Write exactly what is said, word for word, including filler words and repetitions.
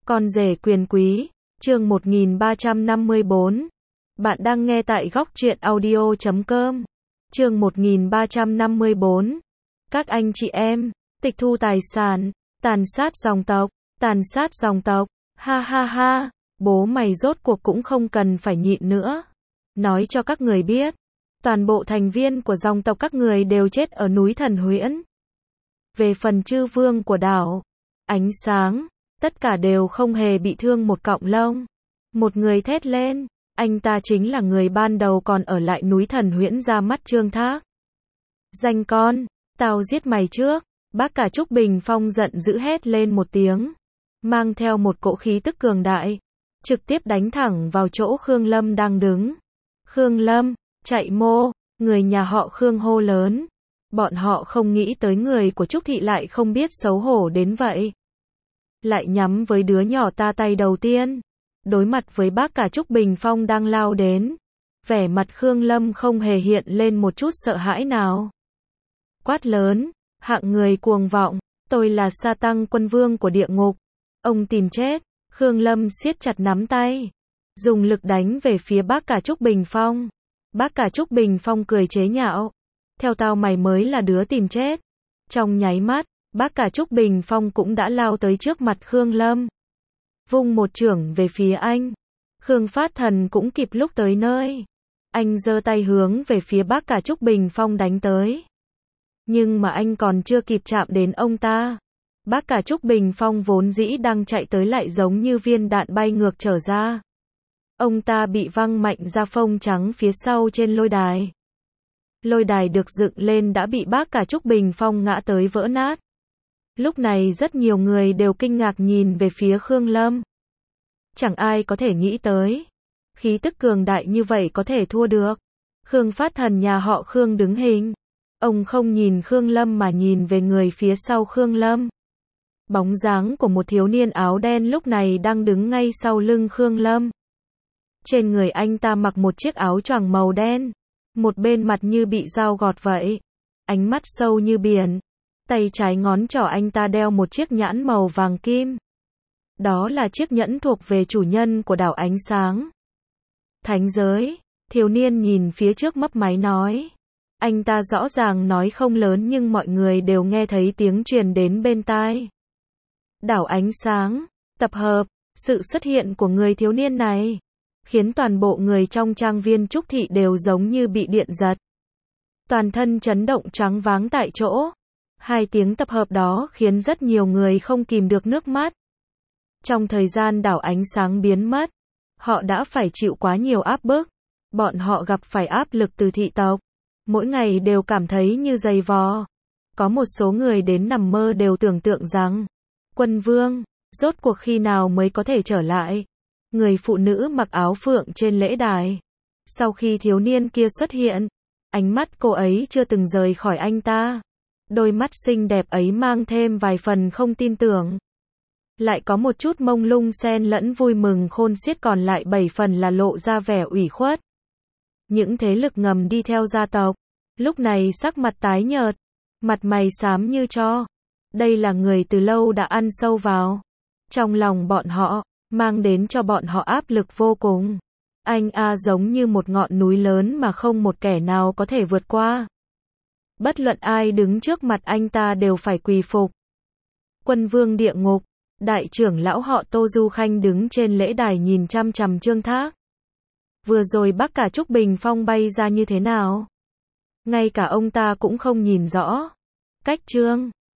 Con rể quyền quý, chương một nghìn ba trăm năm mươi bốn. Bạn đang nghe tại góc truyện audio chấm com. Chương một nghìn ba trăm năm mươi bốn. Các anh chị em, tịch thu tài sản, tàn sát dòng tộc, tàn sát dòng tộc, ha ha ha, bố mày rốt cuộc cũng không cần phải nhịn nữa. Nói cho các người biết, toàn bộ thành viên của dòng tộc các người đều chết ở núi Thần Huyễn. Về phần chư vương của đảo Ánh Sáng, tất cả đều không hề bị thương một cọng lông. Một người thét lên, anh ta chính là người ban đầu còn ở lại núi Thần Huyễn ra mắt Trương Thác. Danh con, tao giết mày trước. Bác cả Trúc Bình Phong giận dữ hét lên một tiếng, mang theo một cỗ khí tức cường đại, trực tiếp đánh thẳng vào chỗ Khương Lâm đang đứng. Khương Lâm, chạy mô, người nhà họ Khương hô lớn. Bọn họ không nghĩ tới người của Trúc Thị lại không biết xấu hổ đến vậy. Lại nhắm với đứa nhỏ ta tay đầu tiên. Đối mặt với bác cả Trúc Bình Phong đang lao đến, vẻ mặt Khương Lâm không hề hiện lên một chút sợ hãi nào. Quát lớn, hạng người cuồng vọng, tôi là Sa Tăng quân vương của địa ngục. Ông tìm chết. Khương Lâm siết chặt nắm tay, dùng lực đánh về phía bác cả Trúc Bình Phong. Bác cả Trúc Bình Phong cười chế nhạo, theo tao mày mới là đứa tìm chết. Trong nháy mắt, bác cả Trúc Bình Phong cũng đã lao tới trước mặt Khương Lâm, vung một chưởng về phía anh. Khương Phát Thần cũng kịp lúc tới nơi, anh giơ tay hướng về phía bác cả Trúc Bình Phong đánh tới. Nhưng mà anh còn chưa kịp chạm đến ông ta, bác cả Trúc Bình Phong vốn dĩ đang chạy tới lại giống như viên đạn bay ngược trở ra. Ông ta bị văng mạnh ra phông trắng phía sau trên lôi đài. Lôi đài được dựng lên đã bị bác cả Trúc Bình Phong ngã tới vỡ nát. Lúc này rất nhiều người đều kinh ngạc nhìn về phía Khương Lâm. Chẳng ai có thể nghĩ tới, khí tức cường đại như vậy có thể thua được. Khương Phát Thần nhà họ Khương đứng hình. Ông không nhìn Khương Lâm mà nhìn về người phía sau Khương Lâm. Bóng dáng của một thiếu niên áo đen lúc này đang đứng ngay sau lưng Khương Lâm. Trên người anh ta mặc một chiếc áo choàng màu đen, một bên mặt như bị dao gọt vậy, ánh mắt sâu như biển. Tay trái ngón trỏ anh ta đeo một chiếc nhẫn màu vàng kim. Đó là chiếc nhẫn thuộc về chủ nhân của đảo Ánh Sáng. Thánh giới, thiếu niên nhìn phía trước mấp máy nói. Anh ta rõ ràng nói không lớn nhưng mọi người đều nghe thấy tiếng truyền đến bên tai. Đảo Ánh Sáng, tập hợp. Sự xuất hiện của người thiếu niên này khiến toàn bộ người trong trang viên Trúc Thị đều giống như bị điện giật. Toàn thân chấn động choáng váng tại chỗ. Hai tiếng tập hợp đó khiến rất nhiều người không kìm được nước mắt. Trong thời gian đảo Ánh Sáng biến mất, họ đã phải chịu quá nhiều áp bức. Bọn họ gặp phải áp lực từ thị tộc, mỗi ngày đều cảm thấy như giày vò. Có một số người đến nằm mơ đều tưởng tượng rằng, quân vương, rốt cuộc khi nào mới có thể trở lại. Người phụ nữ mặc áo phượng trên lễ đài. Sau khi thiếu niên kia xuất hiện, ánh mắt cô ấy chưa từng rời khỏi anh ta. Đôi mắt xinh đẹp ấy mang thêm vài phần không tin tưởng. Lại có một chút mông lung xen lẫn vui mừng khôn xiết, còn lại bảy phần là lộ ra vẻ ủy khuất. Những thế lực ngầm đi theo gia tộc, lúc này sắc mặt tái nhợt, mặt mày xám như tro. Đây là người từ lâu đã ăn sâu vào trong lòng bọn họ, mang đến cho bọn họ áp lực vô cùng. Anh a giống như một ngọn núi lớn mà không một kẻ nào có thể vượt qua. Bất luận ai đứng trước mặt anh ta đều phải quỳ phục. Quân vương địa ngục, đại trưởng lão họ Tô Du Khanh đứng trên lễ đài nhìn chăm chằm Trương Thác. Vừa rồi bác cả Trúc Bình Phong bay ra như thế nào? Ngay cả ông ta cũng không nhìn rõ. Cách Trương